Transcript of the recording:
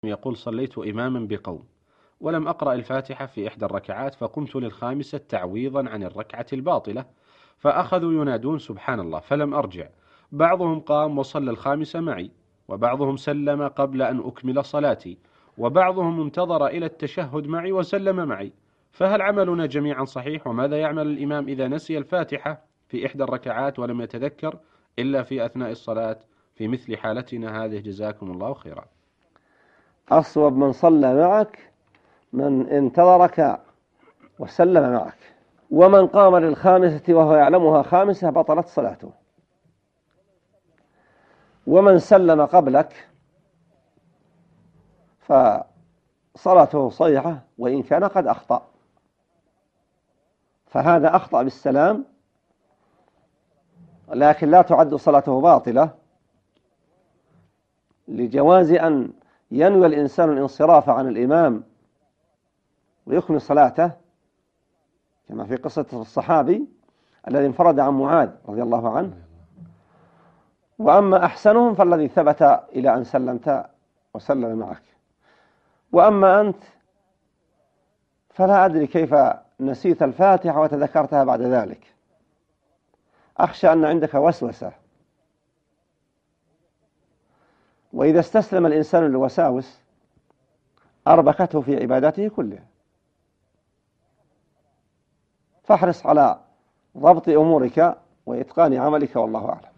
يقول: صليت إماما بقوم ولم أقرأ الفاتحة في إحدى الركعات، فقمت للخامسة تعويضا عن الركعة الباطلة، فأخذوا ينادون سبحان الله، فلم أرجع. بعضهم قام وصلى الخامسة معي، وبعضهم سلم قبل أن أكمل صلاتي، وبعضهم انتظر إلى التشهد معي وسلم معي، فهل عملنا جميعا صحيح؟ وماذا يعمل الإمام إذا نسي الفاتحة في إحدى الركعات ولم يتذكر إلا في أثناء الصلاة في مثل حالتنا هذه؟ جزاكم الله خيرا. أصوب من صلى معك من انتظرك وسلم معك، ومن قام للخامسة وهو يعلمها خامسة بطلت صلاته، ومن سلم قبلك فصلاته صحيحة وإن كان قد أخطأ، فهذا أخطأ بالسلام لكن لا تعد صلاته باطلة، لجواز أن ينوي الإنسان الانصراف عن الإمام ويكمل صلاته، كما في قصة الصحابي الذي انفرد عن معاذ رضي الله عنه. وأما أحسنهم فالذي ثبت إلى أن سلمت وسلم معك، وأما أنت فلا أدري كيف نسيت الفاتحة وتذكرتها بعد ذلك، أخشى أن عندك وسوسة، وإذا استسلم الإنسان للوساوس أربكته في عبادته كلها، فاحرص على ضبط أمورك وإتقان عملك، والله أعلم.